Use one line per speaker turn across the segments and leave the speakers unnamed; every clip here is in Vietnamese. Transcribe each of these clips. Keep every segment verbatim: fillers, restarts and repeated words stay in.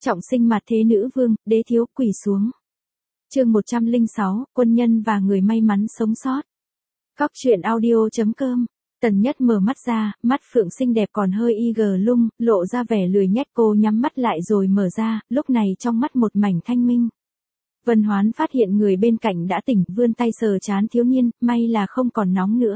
Trọng sinh mặt thế nữ vương, đế thiếu quỳ xuống. Chương một trăm lẻ sáu, quân nhân và người may mắn sống sót. Góc truyện audio.com. Tần Nhất mở mắt ra, mắt phượng xinh đẹp còn hơi y gờ lung, lộ ra vẻ lười nhác, cô nhắm mắt lại rồi mở ra, lúc này trong mắt một mảnh thanh minh. Vân Hoán phát hiện người bên cạnh đã tỉnh, vươn tay sờ trán thiếu niên, may là không còn nóng nữa.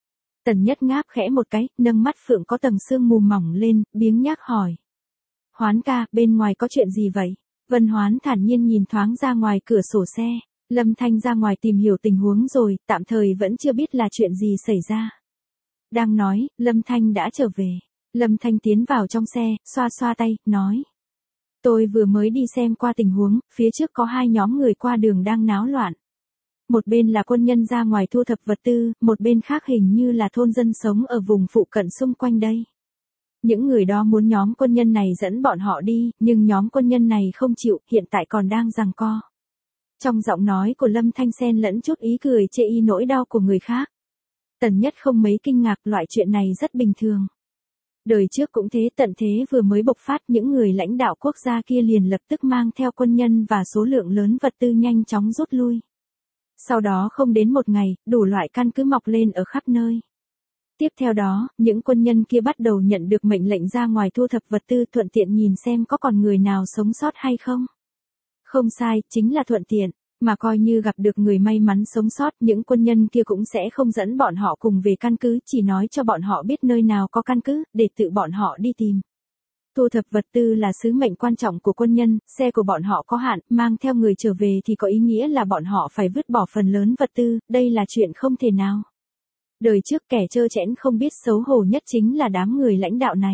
Tần Nhất ngáp khẽ một cái, nâng mắt phượng có tầng sương mù mỏng lên, biếng nhác hỏi. Hoán ca, bên ngoài có chuyện gì vậy? Vân Hoán thản nhiên nhìn thoáng ra ngoài cửa sổ xe. Lâm Thanh ra ngoài tìm hiểu tình huống rồi, tạm thời vẫn chưa biết là chuyện gì xảy ra. Đang nói, Lâm Thanh đã trở về. Lâm Thanh tiến vào trong xe, xoa xoa tay, nói. Tôi vừa mới đi xem qua tình huống, phía trước có hai nhóm người qua đường đang náo loạn. Một bên là quân nhân ra ngoài thu thập vật tư, một bên khác hình như là thôn dân sống ở vùng phụ cận xung quanh đây. Những người đó muốn nhóm quân nhân này dẫn bọn họ đi, nhưng nhóm quân nhân này không chịu, hiện tại còn đang giằng co. Trong giọng nói của Lâm Thanh xen lẫn chút ý cười chê y nỗi đau của người khác. Tần Nhất không mấy kinh ngạc, loại chuyện này rất bình thường. Đời trước cũng thế, tận thế vừa mới bộc phát, những người lãnh đạo quốc gia kia liền lập tức mang theo quân nhân và số lượng lớn vật tư nhanh chóng rút lui. Sau đó không đến một ngày, đủ loại căn cứ mọc lên ở khắp nơi. Tiếp theo đó, những quân nhân kia bắt đầu nhận được mệnh lệnh ra ngoài thu thập vật tư, thuận tiện nhìn xem có còn người nào sống sót hay không. Không sai, chính là thuận tiện, mà coi như gặp được người may mắn sống sót, những quân nhân kia cũng sẽ không dẫn bọn họ cùng về căn cứ, chỉ nói cho bọn họ biết nơi nào có căn cứ, để tự bọn họ đi tìm. Thu thập vật tư là sứ mệnh quan trọng của quân nhân, xe của bọn họ có hạn, mang theo người trở về thì có ý nghĩa là bọn họ phải vứt bỏ phần lớn vật tư, đây là chuyện không thể nào. Đời trước kẻ trơ trẽn không biết xấu hổ nhất chính là đám người lãnh đạo này.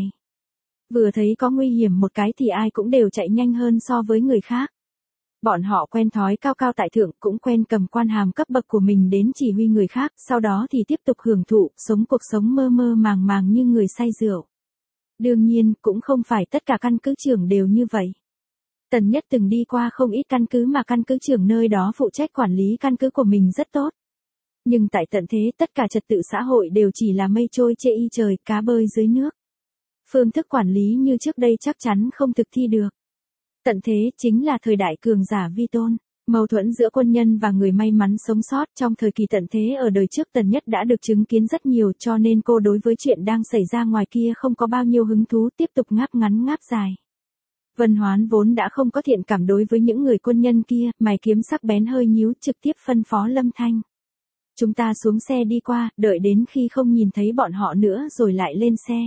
Vừa thấy có nguy hiểm một cái thì ai cũng đều chạy nhanh hơn so với người khác. Bọn họ quen thói cao cao tại thượng, cũng quen cầm quan hàm cấp bậc của mình đến chỉ huy người khác, sau đó thì tiếp tục hưởng thụ, sống cuộc sống mơ mơ màng màng như người say rượu. Đương nhiên, cũng không phải tất cả căn cứ trưởng đều như vậy. Tần Nhất từng đi qua không ít căn cứ mà căn cứ trưởng nơi đó phụ trách quản lý căn cứ của mình rất tốt. Nhưng tại tận thế tất cả trật tự xã hội đều chỉ là mây trôi chê y trời, cá bơi dưới nước. Phương thức quản lý như trước đây chắc chắn không thực thi được. Tận thế chính là thời đại cường giả vi tôn. Mâu thuẫn giữa quân nhân và người may mắn sống sót trong thời kỳ tận thế ở đời trước Tần Nhất đã được chứng kiến rất nhiều, cho nên cô đối với chuyện đang xảy ra ngoài kia không có bao nhiêu hứng thú, tiếp tục ngáp ngắn ngáp dài. Vân Hoán vốn đã không có thiện cảm đối với những người quân nhân kia, mày kiếm sắc bén hơi nhíu, trực tiếp phân phó Lâm Thanh. Chúng ta xuống xe đi qua, đợi đến khi không nhìn thấy bọn họ nữa rồi lại lên xe.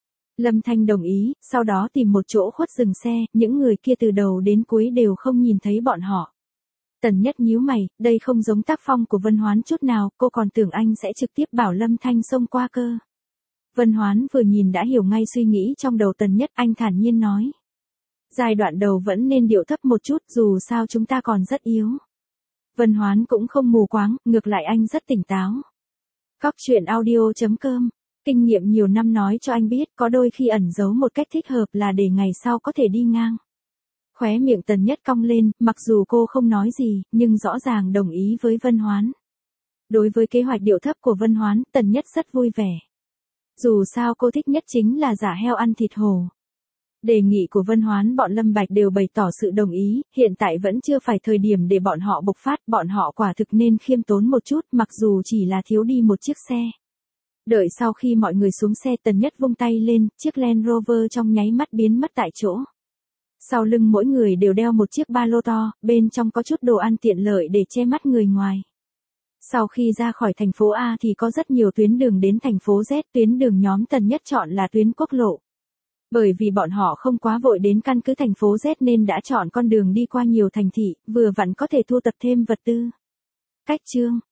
Lâm Thanh đồng ý, sau đó tìm một chỗ khuất dừng xe, những người kia từ đầu đến cuối đều không nhìn thấy bọn họ. Tần Nhất nhíu mày, đây không giống tác phong của Vân Hoán chút nào, cô còn tưởng anh sẽ trực tiếp bảo Lâm Thanh xông qua cơ. Vân Hoán vừa nhìn đã hiểu ngay suy nghĩ trong đầu Tần Nhất, anh thản nhiên nói. Giai đoạn đầu vẫn nên điệu thấp một chút, dù sao chúng ta còn rất yếu. Vân Hoán cũng không mù quáng, ngược lại anh rất tỉnh táo. Góc truyện audio.com. Kinh nghiệm nhiều năm nói cho anh biết, có đôi khi ẩn giấu một cách thích hợp là để ngày sau có thể đi ngang. Khóe miệng Tần Nhất cong lên, mặc dù cô không nói gì, nhưng rõ ràng đồng ý với Vân Hoán. Đối với kế hoạch điệu thấp của Vân Hoán, Tần Nhất rất vui vẻ. Dù sao cô thích nhất chính là giả heo ăn thịt hổ. Đề nghị của Vân Hoán bọn Lâm Bạch đều bày tỏ sự đồng ý, hiện tại vẫn chưa phải thời điểm để bọn họ bộc phát, bọn họ quả thực nên khiêm tốn một chút, mặc dù chỉ là thiếu đi một chiếc xe. Đợi sau khi mọi người xuống xe, Tần Nhất vung tay lên, chiếc Land Rover trong nháy mắt biến mất tại chỗ. Sau lưng mỗi người đều đeo một chiếc ba lô to, bên trong có chút đồ ăn tiện lợi để che mắt người ngoài. Sau khi ra khỏi thành phố A thì có rất nhiều tuyến đường đến thành phố Z, tuyến đường nhóm Tần Nhất chọn là tuyến quốc lộ. Bởi vì bọn họ không quá vội đến căn cứ thành phố Z nên đã chọn con đường đi qua nhiều thành thị, vừa vặn có thể thu tập thêm vật tư. Cách chương